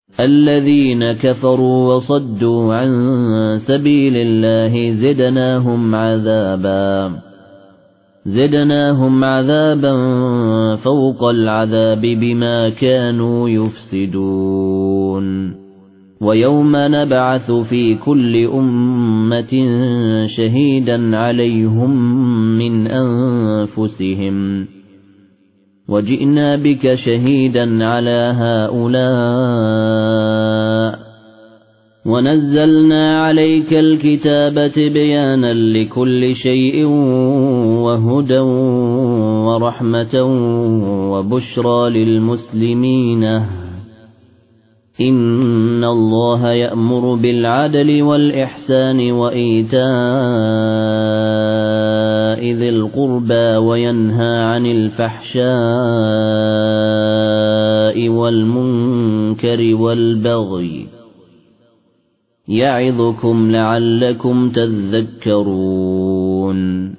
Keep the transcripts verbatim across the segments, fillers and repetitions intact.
الذين كفروا وصدوا عن سبيل الله زدناهم عذابا زدناهم عذابا فوق العذاب بما كانوا يفسدون ويوم نبعث في كل أمة شهيدا عليهم من أنفسهم وجئنا بك شهيدا على هؤلاء ونزلنا عليك الكتاب تبيانا لكل شيء وهدى ورحمة وبشرى للمسلمين إن الله يأمر بالعدل والإحسان وإيتاء ذي القربى وينهى عن الفحشاء والمنكر والبغي يعظكم لعلكم تذكرون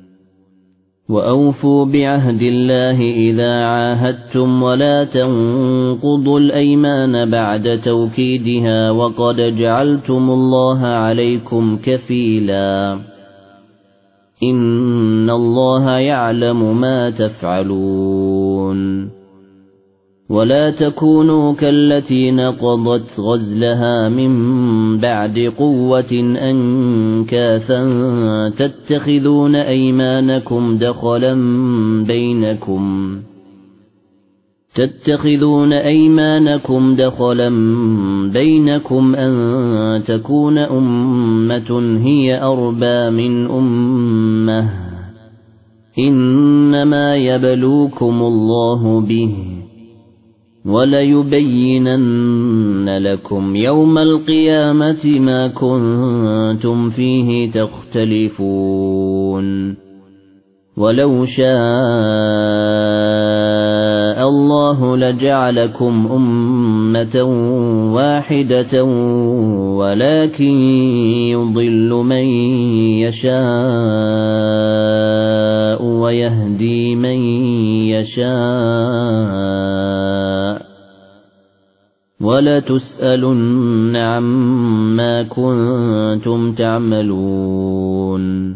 وأوفوا بعهد الله إذا عاهدتم ولا تنقضوا الأيمان بعد توكيدها وقد جعلتم الله عليكم كفيلا إن الله يعلم ما تفعلون ولا تكونوا كالتي نقضت غزلها من بعد قوة أنكاثا تتخذون أيمانكم دخلا بينكم تتخذون أيمانكم دخلا بينكم أن تكون أمة هي أربى من أمة إنما يبلوكم الله به وَلَيُبَيِّنَنَّ لَكُمْ يَوْمَ الْقِيَامَةِ مَا كُنتُمْ فِيهِ تَخْتَلِفُونَ وَلَوْ شَاءَ اللَّهُ لَجَعَلَكُمْ أُمَّةً وَاحِدَةً وَلَكِن يُضِلُّ مَن يَشَاءُ وَيَهْدِي مَن يَشَاءُ وَلَتُسْأَلُنَّ عَمَّا كُنتُمْ تَعْمَلُونَ